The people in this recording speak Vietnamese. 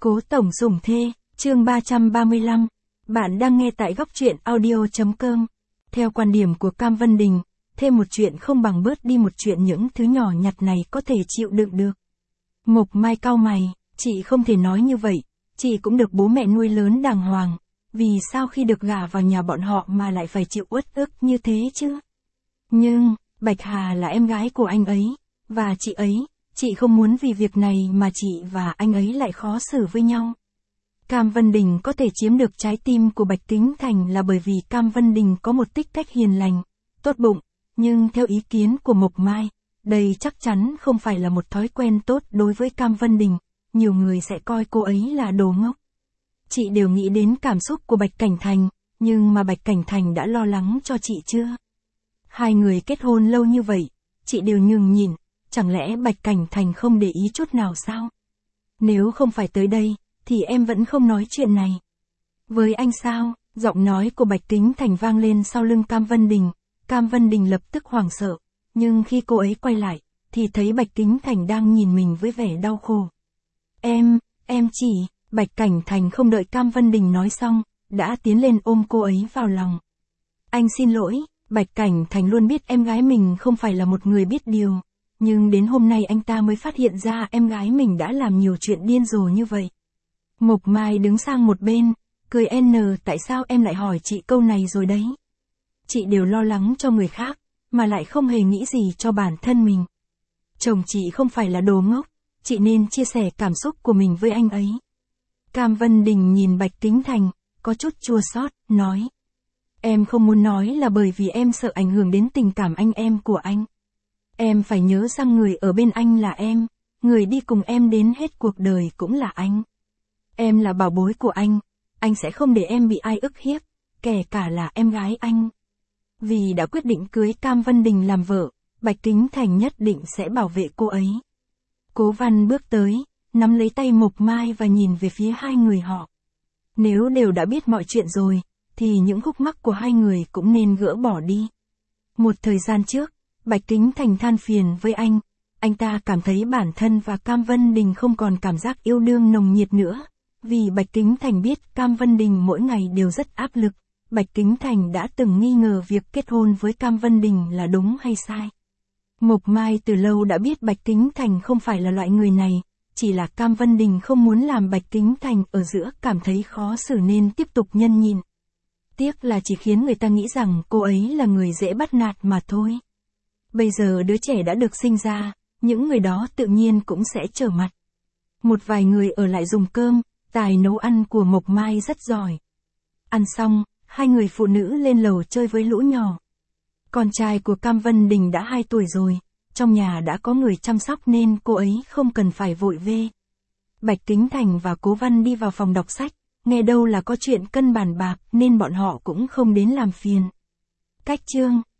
Cố tổng sủng thê, chương 335. Bạn đang nghe tại góc truyện audio.com. Theo quan điểm của Cam Vân Đình, thêm một chuyện không bằng bớt đi một chuyện, những thứ nhỏ nhặt này có thể chịu đựng được. Mộc Mai cau mày, chị không thể nói như vậy, chị cũng được bố mẹ nuôi lớn đàng hoàng, vì sao khi được gả vào nhà bọn họ mà lại phải chịu uất ức như thế chứ? Nhưng, Bạch Hà là em gái của anh ấy, và chị không muốn vì việc này mà chị và anh ấy lại khó xử với nhau. Cam Vân Đình có thể chiếm được trái tim của Bạch Kính Thành là bởi vì Cam Vân Đình có một tính cách hiền lành, tốt bụng, nhưng theo ý kiến của Mộc Mai, đây chắc chắn không phải là một thói quen tốt đối với Cam Vân Đình, nhiều người sẽ coi cô ấy là đồ ngốc. Chị đều nghĩ đến cảm xúc của Bạch Cảnh Thành, nhưng mà Bạch Cảnh Thành đã lo lắng cho chị chưa? Hai người kết hôn lâu như vậy, chị đều nhường nhịn, chẳng lẽ Bạch Cảnh Thành không để ý chút nào sao? Nếu không phải tới đây, thì em vẫn không nói chuyện này. Với anh sao? Giọng nói của Bạch Kính Thành vang lên sau lưng Cam Vân Đình. Cam Vân Đình lập tức hoảng sợ, nhưng khi cô ấy quay lại, thì thấy Bạch Kính Thành đang nhìn mình với vẻ đau khổ. Em chỉ, Bạch Cảnh Thành không đợi Cam Vân Đình nói xong, đã tiến lên ôm cô ấy vào lòng. Anh xin lỗi, Bạch Cảnh Thành luôn biết em gái mình không phải là một người biết điều, nhưng đến hôm nay anh ta mới phát hiện ra em gái mình đã làm nhiều chuyện điên rồ như vậy. Mộc Mai đứng sang một bên, cười tại sao em lại hỏi chị câu này rồi đấy? Chị đều lo lắng cho người khác, mà lại không hề nghĩ gì cho bản thân mình. Chồng chị không phải là đồ ngốc, chị nên chia sẻ cảm xúc của mình với anh ấy. Cam Vân Đình nhìn Bạch Kính Thành, có chút chua xót, nói. Em không muốn nói là bởi vì em sợ ảnh hưởng đến tình cảm anh em của anh. Em phải nhớ rằng người ở bên anh là em, người đi cùng em đến hết cuộc đời cũng là anh. Em là bảo bối của anh sẽ không để em bị ai ức hiếp, kể cả là em gái anh. Vì đã quyết định cưới Cam Vân Đình làm vợ, Bạch Kính Thành nhất định sẽ bảo vệ cô ấy. Cố Văn bước tới, nắm lấy tay Mộc Mai và nhìn về phía hai người họ. Nếu đều đã biết mọi chuyện rồi, thì những khúc mắc của hai người cũng nên gỡ bỏ đi. Một thời gian trước, Bạch Kính Thành than phiền với anh ta cảm thấy bản thân và Cam Vân Đình không còn cảm giác yêu đương nồng nhiệt nữa, vì Bạch Kính Thành biết Cam Vân Đình mỗi ngày đều rất áp lực. Bạch Kính Thành đã từng nghi ngờ việc kết hôn với Cam Vân Đình là đúng hay sai. Mộc Mai từ lâu đã biết Bạch Kính Thành không phải là loại người này, chỉ là Cam Vân Đình không muốn làm Bạch Kính Thành ở giữa cảm thấy khó xử nên tiếp tục nhẫn nhịn. Tiếc là chỉ khiến người ta nghĩ rằng cô ấy là người dễ bắt nạt mà thôi. Bây giờ đứa trẻ đã được sinh ra, những người đó tự nhiên cũng sẽ trở mặt. Một vài người ở lại dùng cơm, tài nấu ăn của Mộc Mai rất giỏi. Ăn xong, hai người phụ nữ lên lầu chơi với lũ nhỏ. Con trai của Cam Vân Đình đã 2 tuổi rồi, trong nhà đã có người chăm sóc nên cô ấy không cần phải vội về. Bạch Kính Thành và Cố Văn đi vào phòng đọc sách, nghe đâu là có chuyện cân bàn bạc nên bọn họ cũng không đến làm phiền. Cách chương